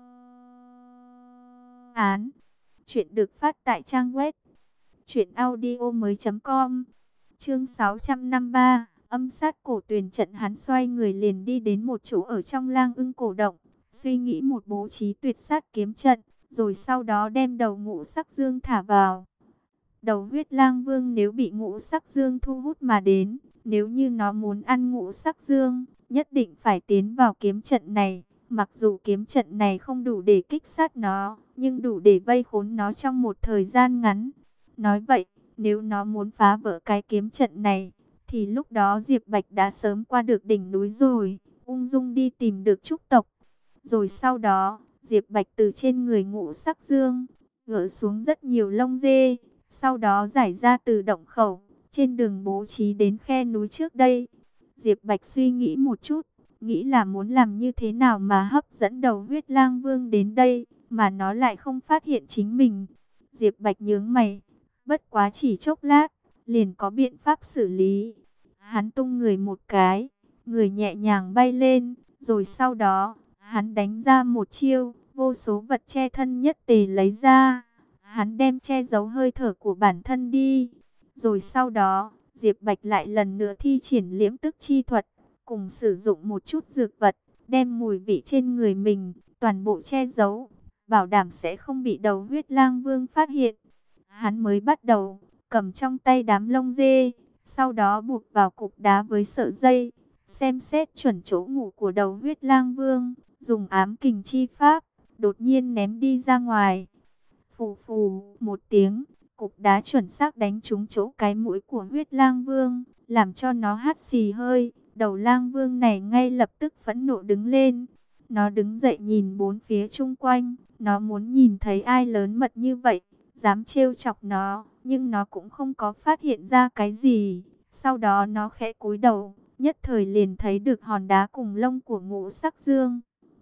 án. Chuyện được phát tại trang web truyệnaudiomoi.com. Chương 653, âm sát cổ tuyền trận. Hắn xoay người liền đi đến một chỗ ở trong lang ưng cổ động, suy nghĩ một bố trí tuyệt sát kiếm trận, rồi sau đó đem đầu Ngũ Sắc Dương thả vào. Đầu huyết lang vương nếu bị Ngũ Sắc Dương thu hút mà đến, nếu như nó muốn ăn Ngũ Sắc Dương, nhất định phải tiến vào kiếm trận này. Mặc dù kiếm trận này không đủ để kích sát nó, nhưng đủ để vây khốn nó trong một thời gian ngắn. Nói vậy, nếu nó muốn phá vỡ cái kiếm trận này, thì lúc đó Diệp Bạch đã sớm qua được đỉnh núi rồi, ung dung đi tìm được trúc tộc. Rồi sau đó, Diệp Bạch từ trên người Ngũ Sắc Dương gỡ xuống rất nhiều lông dê, sau đó giải ra từ động khẩu, trên đường bố trí đến khe núi trước đây. Diệp Bạch suy nghĩ một chút, nghĩ là muốn làm như thế nào mà hấp dẫn đầu huyết lang vương đến đây, mà nó lại không phát hiện chính mình. Diệp Bạch nhướng mày, bất quá chỉ chốc lát, liền có biện pháp xử lý. Hắn tung người một cái, người nhẹ nhàng bay lên, rồi sau đó, hắn đánh ra một chiêu, vô số vật che thân nhất tề lấy ra. Hắn đem che giấu hơi thở của bản thân đi. Rồi sau đó, Diệp Bạch lại lần nữa thi triển liễm tức chi thuật, cùng sử dụng một chút dược vật, đem mùi vị trên người mình, toàn bộ che giấu, bảo đảm sẽ không bị đầu huyết lang vương phát hiện. Hắn mới bắt đầu, cầm trong tay đám lông dê, sau đó buộc vào cục đá với sợi dây, xem xét chuẩn chỗ ngủ của đầu huyết lang vương, dùng ám kình chi pháp, đột nhiên ném đi ra ngoài. Phù phù một tiếng, cục đá chuẩn xác đánh trúng chỗ cái mũi của huyết lang vương, làm cho nó hắt xì hơi. Đầu lang vương này ngay lập tức phẫn nộ đứng lên. Nó đứng dậy nhìn bốn phía chung quanh, nó muốn nhìn thấy ai lớn mật như vậy, dám trêu chọc nó, nhưng nó cũng không có phát hiện ra cái gì. Sau đó nó khẽ cúi đầu, nhất thời liền thấy được hòn đá cùng lông của Ngũ Sắc Dương.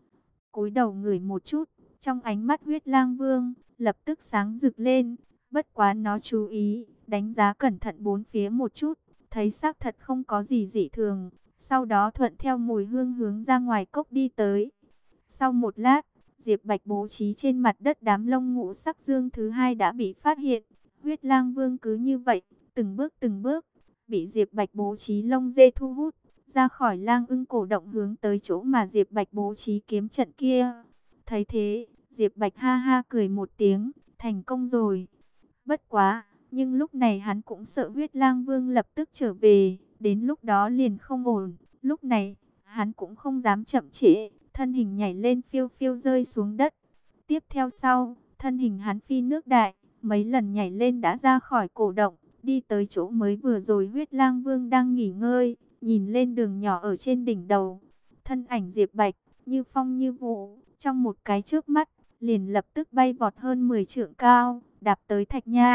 Cúi đầu ngửi một chút, trong ánh mắt huyết lang vương lập tức sáng rực lên. Bất quá nó chú ý, đánh giá cẩn thận bốn phía một chút, thấy xác thật không có gì dị thường. Sau đó thuận theo mùi hương hướng ra ngoài cốc đi tới. Sau một lát, Diệp Bạch bố trí trên mặt đất đám lông Ngũ Sắc Dương thứ hai đã bị phát hiện. Huyết lang vương cứ như vậy, từng bước, bị Diệp Bạch bố trí lông dê thu hút, ra khỏi lang ưng cổ động hướng tới chỗ mà Diệp Bạch bố trí kiếm trận kia. Thấy thế, Diệp Bạch ha ha cười một tiếng, thành công rồi. Bất quá, nhưng lúc này hắn cũng sợ huyết lang vương lập tức trở về, đến lúc đó liền không ổn. Lúc này, hắn cũng không dám chậm trễ, thân hình nhảy lên phiêu phiêu rơi xuống đất. Tiếp theo sau, thân hình hắn phi nước đại, mấy lần nhảy lên đã ra khỏi cổ động, đi tới chỗ mới vừa rồi huyết lang vương đang nghỉ ngơi, nhìn lên đường nhỏ ở trên đỉnh đầu. Thân ảnh Diệp Bạch, như phong như vũ, trong một cái chớp mắt, liền lập tức bay vọt hơn 10 trượng cao, đạp tới thạch nhai,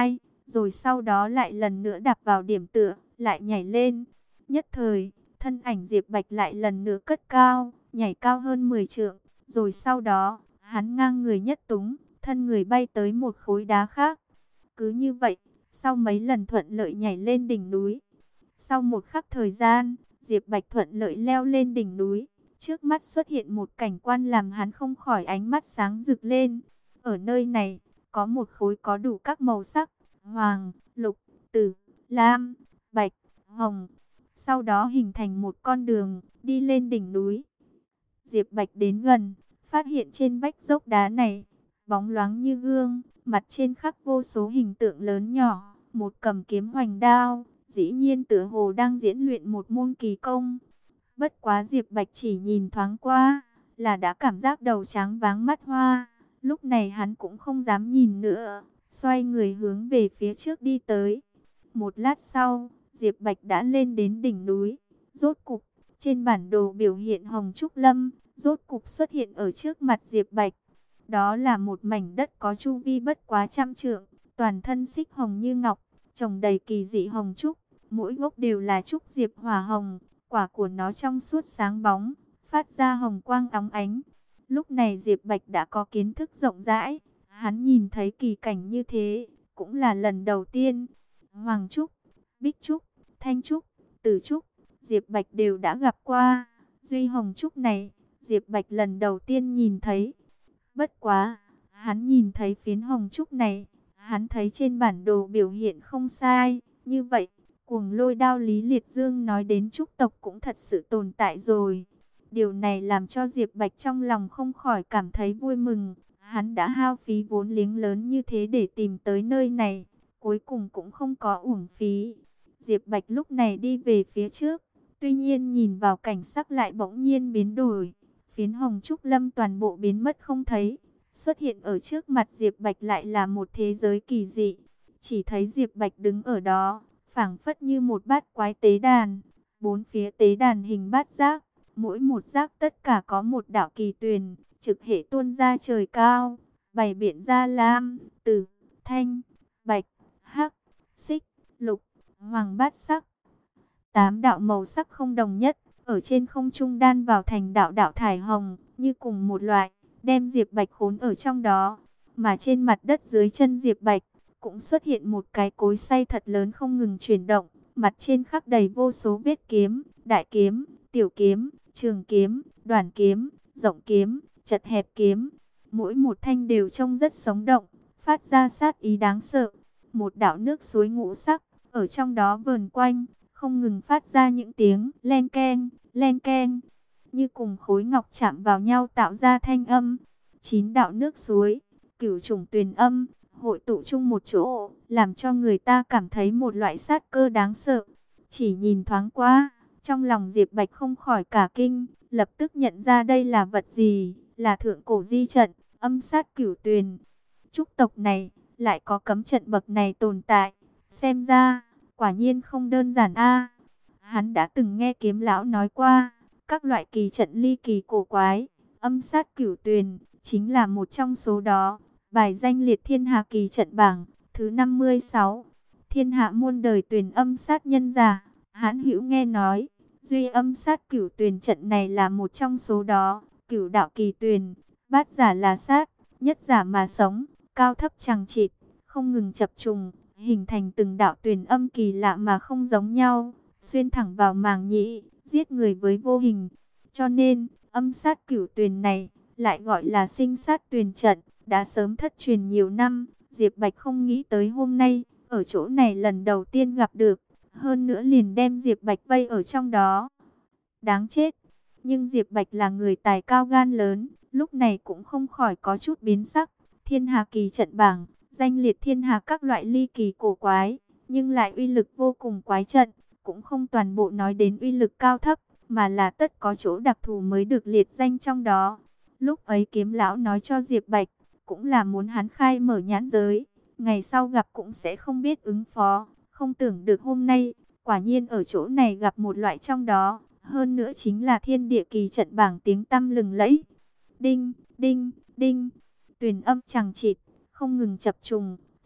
rồi sau đó lại lần nữa đạp vào điểm tựa, lại nhảy lên. Nhất thời, thân ảnh Diệp Bạch lại lần nữa cất cao, nhảy cao hơn 10 trượng, rồi sau đó, hắn ngang người nhất túng, thân người bay tới một khối đá khác. Cứ như vậy, sau mấy lần thuận lợi nhảy lên đỉnh núi, sau một khắc thời gian, Diệp Bạch thuận lợi leo lên đỉnh núi. Trước mắt xuất hiện một cảnh quan làm hắn không khỏi ánh mắt sáng rực lên. Ở nơi này, có một khối có đủ các màu sắc, hoàng, lục, tử, lam, bạch, hồng. Sau đó hình thành một con đường, đi lên đỉnh núi. Diệp Bạch đến gần, phát hiện trên vách dốc đá này, bóng loáng như gương, mặt trên khắc vô số hình tượng lớn nhỏ, một cầm kiếm hoành đao, dĩ nhiên tựa hồ đang diễn luyện một môn kỳ công. Bất quá Diệp Bạch chỉ nhìn thoáng qua, là đã cảm giác đầu tráng váng mắt hoa. Lúc này hắn cũng không dám nhìn nữa, xoay người hướng về phía trước đi tới. Một lát sau, Diệp Bạch đã lên đến đỉnh núi. Rốt cục, trên bản đồ biểu hiện Hồng Trúc Lâm, rốt cục xuất hiện ở trước mặt Diệp Bạch. Đó là một mảnh đất có chu vi bất quá 100 trượng, toàn thân xích hồng như ngọc, trồng đầy kỳ dị hồng trúc, mỗi gốc đều là trúc diệp hỏa hồng, quả của nó trong suốt sáng bóng, phát ra hồng quang óng ánh. Lúc này Diệp Bạch đã có kiến thức rộng rãi, hắn nhìn thấy kỳ cảnh như thế, cũng là lần đầu tiên. Hoàng trúc, bích trúc, thanh trúc, tử trúc, Diệp Bạch đều đã gặp qua, duy hồng trúc này, Diệp Bạch lần đầu tiên nhìn thấy. Bất quá, hắn nhìn thấy phiến hồng trúc này, hắn thấy trên bản đồ biểu hiện không sai, như vậy, cuồng lôi đao Lý Liệt Dương nói đến trúc tộc cũng thật sự tồn tại rồi. Điều này làm cho Diệp Bạch trong lòng không khỏi cảm thấy vui mừng, hắn đã hao phí vốn liếng lớn như thế để tìm tới nơi này, cuối cùng cũng không có uổng phí. Diệp Bạch lúc này đi về phía trước, tuy nhiên nhìn vào cảnh sắc lại bỗng nhiên biến đổi. Phiến hồng trúc lâm toàn bộ biến mất không thấy. Xuất hiện ở trước mặt Diệp Bạch lại là một thế giới kỳ dị. Chỉ thấy Diệp Bạch đứng ở đó, phảng phất như một bát quái tế đàn. Bốn phía tế đàn hình bát giác, mỗi một giác tất cả có một đạo kỳ tuyền, trực hệ tuôn ra trời cao, bày biện ra lam, tử, thanh, bạch, hắc, xích, lục, hoàng bát sắc. 8 đạo màu sắc không đồng nhất, ở trên không trung đan vào thành đạo đạo thải hồng, như cùng một loại, đem Diệp Bạch khốn ở trong đó. Mà trên mặt đất dưới chân Diệp Bạch, cũng xuất hiện một cái cối xay thật lớn không ngừng chuyển động, mặt trên khắc đầy vô số vết kiếm, đại kiếm, tiểu kiếm, trường kiếm, đoàn kiếm, rộng kiếm, chật hẹp kiếm. Mỗi một thanh đều trông rất sống động, phát ra sát ý đáng sợ. Một đạo nước suối ngũ sắc, ở trong đó vờn quanh, không ngừng phát ra những tiếng len keng, như cùng khối ngọc chạm vào nhau tạo ra thanh âm. 9 đạo nước suối, cửu chủng tuyền âm, hội tụ chung một chỗ, làm cho người ta cảm thấy một loại sát cơ đáng sợ. Chỉ nhìn thoáng qua, trong lòng Diệp Bạch không khỏi cả kinh, lập tức nhận ra đây là vật gì, là thượng cổ di trận, âm sát cửu tuyền. Trúc tộc này, lại có cấm trận bậc này tồn tại, xem ra quả nhiên không đơn giản a. Hắn đã từng nghe kiếm lão nói qua, các loại kỳ trận ly kỳ cổ quái, âm sát cửu tuyền, chính là một trong số đó. Bài danh liệt thiên hạ kỳ trận bảng, thứ 56. Thiên hạ muôn đời tuyền âm sát nhân giả, Hán hữu nghe nói, duy âm sát cửu tuyền trận này là một trong số đó. Cửu đạo kỳ tuyền, bát giả là sát, nhất giả mà sống, cao thấp chằng chịt, không ngừng chập trùng, hình thành từng đạo tuyền âm kỳ lạ mà không giống nhau, xuyên thẳng vào màng nhĩ, giết người với vô hình. Cho nên, âm sát cửu tuyền này, lại gọi là sinh sát tuyền trận, đã sớm thất truyền nhiều năm. Diệp Bạch không nghĩ tới hôm nay, ở chỗ này lần đầu tiên gặp được, hơn nữa liền đem Diệp Bạch vây ở trong đó. Đáng chết, nhưng Diệp Bạch là người tài cao gan lớn, lúc này cũng không khỏi có chút biến sắc. Thiên hạ kỳ trận bảng, danh liệt thiên hạ các loại ly kỳ cổ quái, nhưng lại uy lực vô cùng quái trận, cũng không toàn bộ nói đến uy lực cao thấp, mà là tất có chỗ đặc thù mới được liệt danh trong đó. Lúc ấy kiếm lão nói cho Diệp Bạch, cũng là muốn hắn khai mở nhãn giới, ngày sau gặp cũng sẽ không biết ứng phó, không tưởng được hôm nay, quả nhiên ở chỗ này gặp một loại trong đó, hơn nữa chính là thiên địa kỳ trận bảng tiếng tăm lừng lẫy. Đinh, đinh, đinh, tuyền âm chằng chịt, không ngừng chập trùng,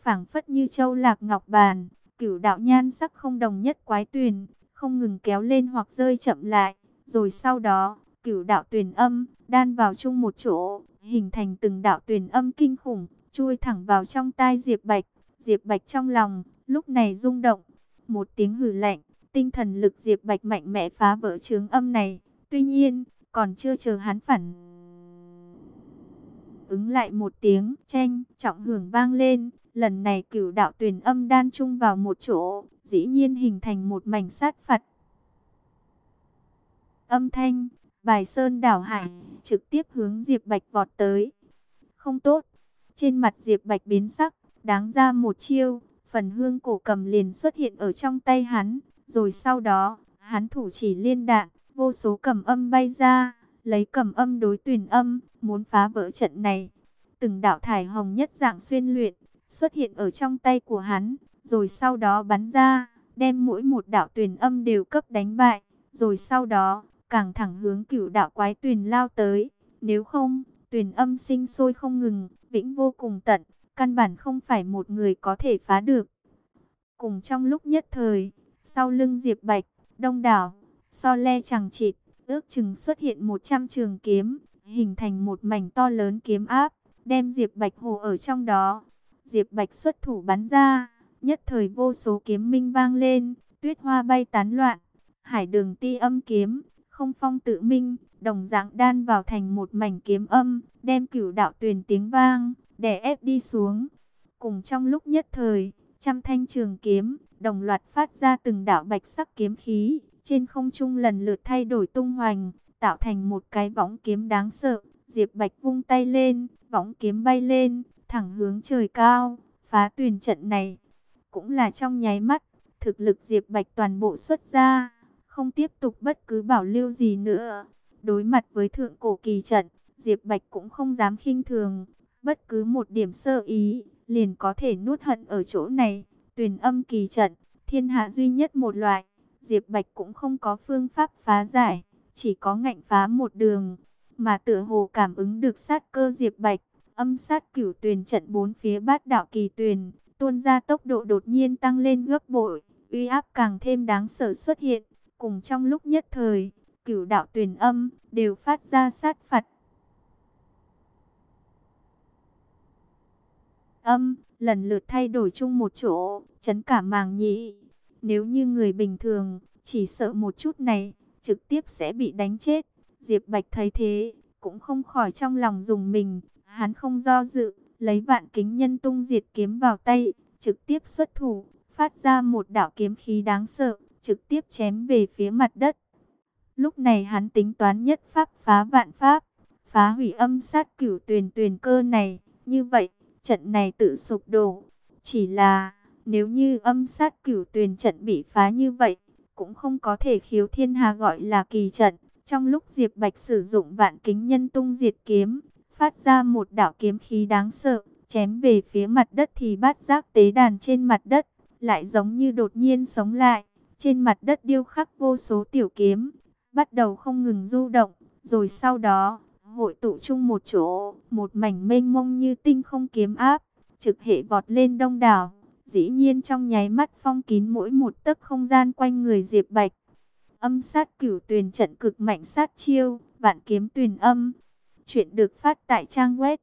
phảng phất như châu lạc ngọc bàn. Cửu đạo nhan sắc không đồng nhất quái tuyền, không ngừng kéo lên hoặc rơi chậm lại. Rồi sau đó, cửu đạo tuyền âm đan vào chung một chỗ, hình thành từng đạo tuyền âm kinh khủng, chui thẳng vào trong tai Diệp Bạch. Diệp Bạch trong lòng lúc này rung động, một tiếng hừ lạnh, tinh thần lực Diệp Bạch mạnh mẽ phá vỡ chướng âm này. Tuy nhiên, còn chưa chờ hắn phản ứng lại, một tiếng chênh trọng hưởng vang lên. Lần này cửu đạo tuyền âm đan chung vào một chỗ, dĩ nhiên hình thành một mảnh sát phạt. Âm thanh, bài sơn đảo hải, trực tiếp hướng Diệp Bạch vọt tới. Không tốt, trên mặt Diệp Bạch biến sắc, đáng ra một chiêu, phần hương cổ cầm liền xuất hiện ở trong tay hắn. Rồi sau đó, hắn thủ chỉ liên đạn, vô số cầm âm bay ra, lấy cầm âm đối tuyền âm, muốn phá vỡ trận này. Từng đạo thải hồng nhất dạng xuyên luyện, xuất hiện ở trong tay của hắn, rồi sau đó bắn ra, đem mỗi một đạo tuyền âm đều cấp đánh bại. Rồi sau đó, càng thẳng hướng cửu đạo quái tuyền lao tới. Nếu không, tuyền âm sinh sôi không ngừng, vĩnh vô cùng tận, căn bản không phải một người có thể phá được. Cùng trong lúc nhất thời, sau lưng Diệp Bạch, đông đảo, so le chằng chịt, ước chừng xuất hiện 100 trường kiếm, hình thành một mảnh to lớn kiếm áp, đem Diệp Bạch hồ ở trong đó. Diệp Bạch xuất thủ bắn ra, nhất thời vô số kiếm minh vang lên, tuyết hoa bay tán loạn, hải đường ti âm kiếm, không phong tự minh, đồng dạng đan vào thành một mảnh kiếm âm, đem cửu đạo tuyền tiếng vang, đè ép đi xuống. Cùng trong lúc nhất thời, trăm thanh trường kiếm, đồng loạt phát ra từng đạo bạch sắc kiếm khí, trên không trung lần lượt thay đổi tung hoành, tạo thành một cái võng kiếm đáng sợ. Diệp Bạch vung tay lên, võng kiếm bay lên, thẳng hướng trời cao, phá tuyền trận này. Cũng là trong nháy mắt, thực lực Diệp Bạch toàn bộ xuất ra, không tiếp tục bất cứ bảo lưu gì nữa. Đối mặt với thượng cổ kỳ trận, Diệp Bạch cũng không dám khinh thường, bất cứ một điểm sơ ý, liền có thể nuốt hận ở chỗ này. Tuyền âm kỳ trận, thiên hạ duy nhất một loại, Diệp Bạch cũng không có phương pháp phá giải, chỉ có ngạnh phá một đường. Mà tựa hồ cảm ứng được sát cơ Diệp Bạch, âm sát cửu tuyền trận bốn phía bát đạo kỳ tuyền, tuôn ra tốc độ đột nhiên tăng lên gấp bội, uy áp càng thêm đáng sợ xuất hiện. Cùng trong lúc nhất thời, cửu đạo tuyền âm đều phát ra sát phạt âm, lần lượt thay đổi chung một chỗ, chấn cả màng nhĩ. Nếu như người bình thường, chỉ sợ một chút này, trực tiếp sẽ bị đánh chết. Diệp Bạch thấy thế, cũng không khỏi trong lòng rùng mình, hắn không do dự, lấy vạn kính nhân tung diệt kiếm vào tay, trực tiếp xuất thủ, phát ra một đạo kiếm khí đáng sợ, trực tiếp chém về phía mặt đất. Lúc này hắn tính toán nhất pháp phá vạn pháp, phá hủy âm sát cửu tuyền tuyền cơ này, như vậy, trận này tự sụp đổ. Chỉ là, nếu như âm sát cửu tuyền trận bị phá như vậy, cũng không có thể khiếu thiên hà gọi là kỳ trận. Trong lúc Diệp Bạch sử dụng vạn kính nhân tung diệt kiếm, phát ra một đạo kiếm khí đáng sợ, chém về phía mặt đất thì bát giác tế đàn trên mặt đất, lại giống như đột nhiên sống lại. Trên mặt đất điêu khắc vô số tiểu kiếm, bắt đầu không ngừng du động, rồi sau đó, hội tụ chung một chỗ, một mảnh mênh mông như tinh không kiếm áp, trực hệ vọt lên đông đảo. Dĩ nhiên trong nháy mắt phong kín mỗi một tấc không gian quanh người Diệp Bạch. Âm sát cửu tuyền trận cực mạnh sát chiêu, vạn kiếm tuyền âm. Chuyện được phát tại trang web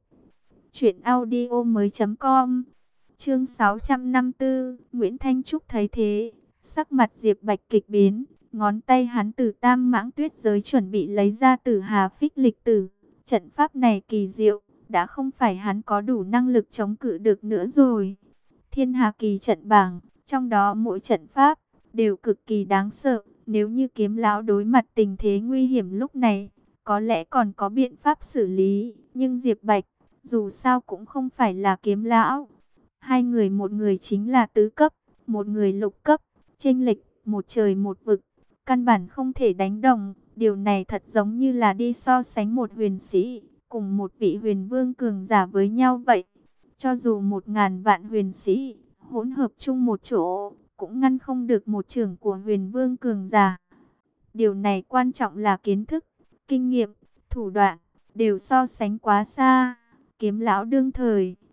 truyệnaudiomoi.com. Chương 654, Nguyễn Thanh Trúc thấy thế, sắc mặt Diệp Bạch kịch biến, ngón tay hắn từ Tam Mãng Tuyết giới chuẩn bị lấy ra Tử Hà Phích Lịch Tử. Trận pháp này kỳ diệu, đã không phải hắn có đủ năng lực chống cự được nữa rồi. Thiên Hà kỳ trận bảng, trong đó mỗi trận pháp đều cực kỳ đáng sợ. Nếu như Kiếm lão đối mặt tình thế nguy hiểm lúc này, có lẽ còn có biện pháp xử lý. Nhưng Diệp Bạch, dù sao cũng không phải là Kiếm lão. Hai người, một người chính là tứ cấp, một người lục cấp, chênh lệch một trời một vực, căn bản không thể đánh đồng. Điều này thật giống như là đi so sánh một huyền sĩ cùng một vị huyền vương cường giả với nhau vậy. Cho dù 1000 vạn huyền sĩ hỗn hợp chung một chỗ, cũng ngăn không được một chưởng của huyền vương cường giả. Điều này quan trọng là kiến thức, kinh nghiệm, thủ đoạn đều so sánh quá xa. Kiếm lão đương thời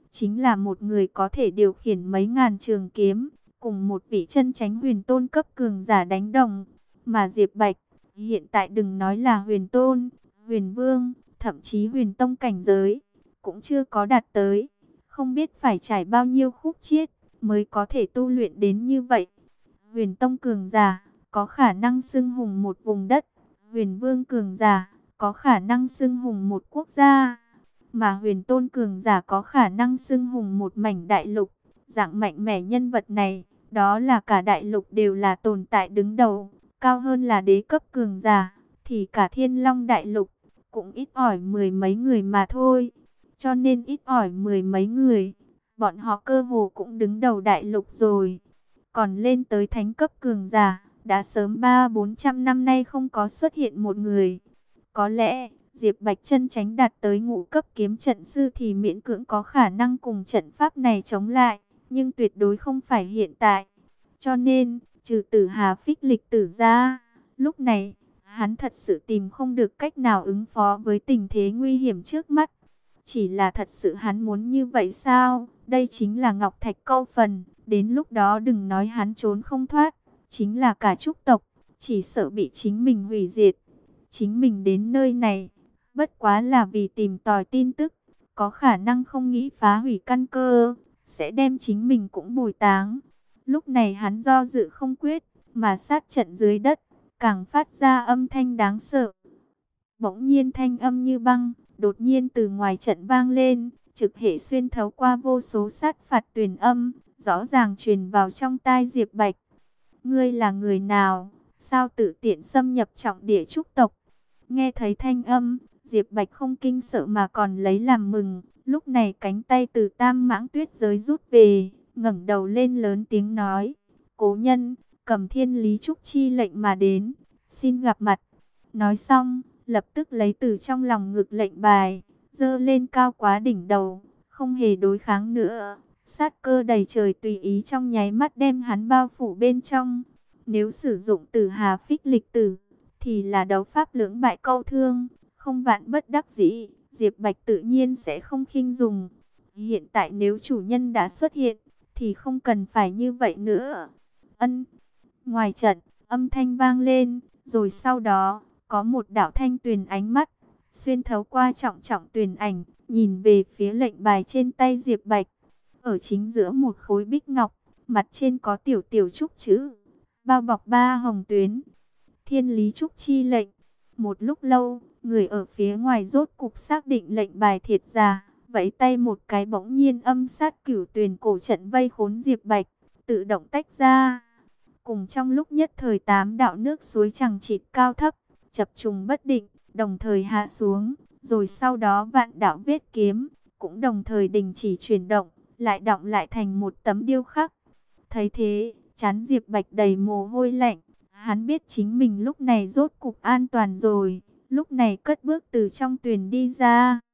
chính là một người có thể điều khiển mấy ngàn trường kiếm, cùng một vị chân chánh huyền tôn cấp cường giả đánh đồng. Mà Diệp Bạch, hiện tại đừng nói là huyền tôn, huyền vương, thậm chí huyền tông cảnh giới, cũng chưa có đạt tới. Không biết phải trải bao nhiêu khúc chiết, mới có thể tu luyện đến như vậy. Huyền tông cường giả, có khả năng xưng hùng một vùng đất. Huyền vương cường giả, có khả năng xưng hùng một quốc gia. Mà huyền tôn cường giả có khả năng xưng hùng một mảnh đại lục. Dạng mạnh mẽ nhân vật này, đó là cả đại lục đều là tồn tại đứng đầu. Cao hơn là đế cấp cường giả, thì cả Thiên Long đại lục cũng ít ỏi mười mấy người mà thôi. Cho nên ít ỏi mười mấy người, bọn họ cơ hồ cũng đứng đầu đại lục rồi. Còn lên tới thánh cấp cường giả, đã sớm 300-400 năm nay không có xuất hiện một người. Có lẽ Diệp Bạch chân chánh đạt tới ngũ cấp kiếm trận sư thì miễn cưỡng có khả năng cùng trận pháp này chống lại, nhưng tuyệt đối không phải hiện tại. Cho nên, trừ Tử Hà Phích Lịch Tử ra, lúc này, hắn thật sự tìm không được cách nào ứng phó với tình thế nguy hiểm trước mắt. Chỉ là thật sự hắn muốn như vậy sao? Đây chính là Ngọc Thạch Câu phần, đến lúc đó đừng nói hắn trốn không thoát, chính là cả Trúc tộc, chỉ sợ bị chính mình hủy diệt. Chính mình đến nơi này, bất quá là vì tìm tòi tin tức, có khả năng không nghĩ phá hủy căn cơ, sẽ đem chính mình cũng bồi táng. Lúc này hắn do dự không quyết, mà sát trận dưới đất, càng phát ra âm thanh đáng sợ. Bỗng nhiên thanh âm như băng, đột nhiên từ ngoài trận vang lên, trực hệ xuyên thấu qua vô số sát phạt truyền âm, rõ ràng truyền vào trong tai Diệp Bạch. Ngươi là người nào? Sao tự tiện xâm nhập trọng địa Trúc tộc? Nghe thấy thanh âm, Diệp Bạch không kinh sợ mà còn lấy làm mừng. Lúc này cánh tay từ Tam Mãng Tuyết giới rút về, ngẩng đầu lên lớn tiếng nói: Cố nhân, cầm Thiên Lý Trúc chi lệnh mà đến, xin gặp mặt. Nói xong, lập tức lấy từ trong lòng ngực lệnh bài, giơ lên cao quá đỉnh đầu, không hề đối kháng nữa. Sát cơ đầy trời tùy ý trong nháy mắt đem hắn bao phủ bên trong. Nếu sử dụng Tử Hà Phích Lịch Tử, thì là đấu pháp lưỡng bại câu thương, không vạn bất đắc dĩ, Diệp Bạch tự nhiên sẽ không khinh dùng. Hiện tại nếu chủ nhân đã xuất hiện, thì không cần phải như vậy nữa. Ân. Ngoài trận, âm thanh vang lên, rồi sau đó, có một đạo thanh tuyền ánh mắt, xuyên thấu qua trọng trọng tuyền ảnh, nhìn về phía lệnh bài trên tay Diệp Bạch. Ở chính giữa một khối bích ngọc, mặt trên có tiểu tiểu trúc chữ, bao bọc ba hồng tuyến. Thiên Lý Trúc chi lệnh. Một lúc lâu, người ở phía ngoài rốt cục xác định lệnh bài thiệt giả, vẫy tay một cái bỗng nhiên âm sát cửu tuyền cổ trận vây khốn Diệp Bạch, tự động tách ra. Cùng trong lúc nhất thời 8 đạo nước suối chằng chịt cao thấp, chập trùng bất định, đồng thời hạ xuống, rồi sau đó vạn đạo vết kiếm, cũng đồng thời đình chỉ chuyển động, lại đọng lại thành một tấm điêu khắc. Thấy thế, trán Diệp Bạch đầy mồ hôi lạnh. Hắn biết chính mình lúc này rốt cục an toàn rồi, lúc này cất bước từ trong tuyền đi ra.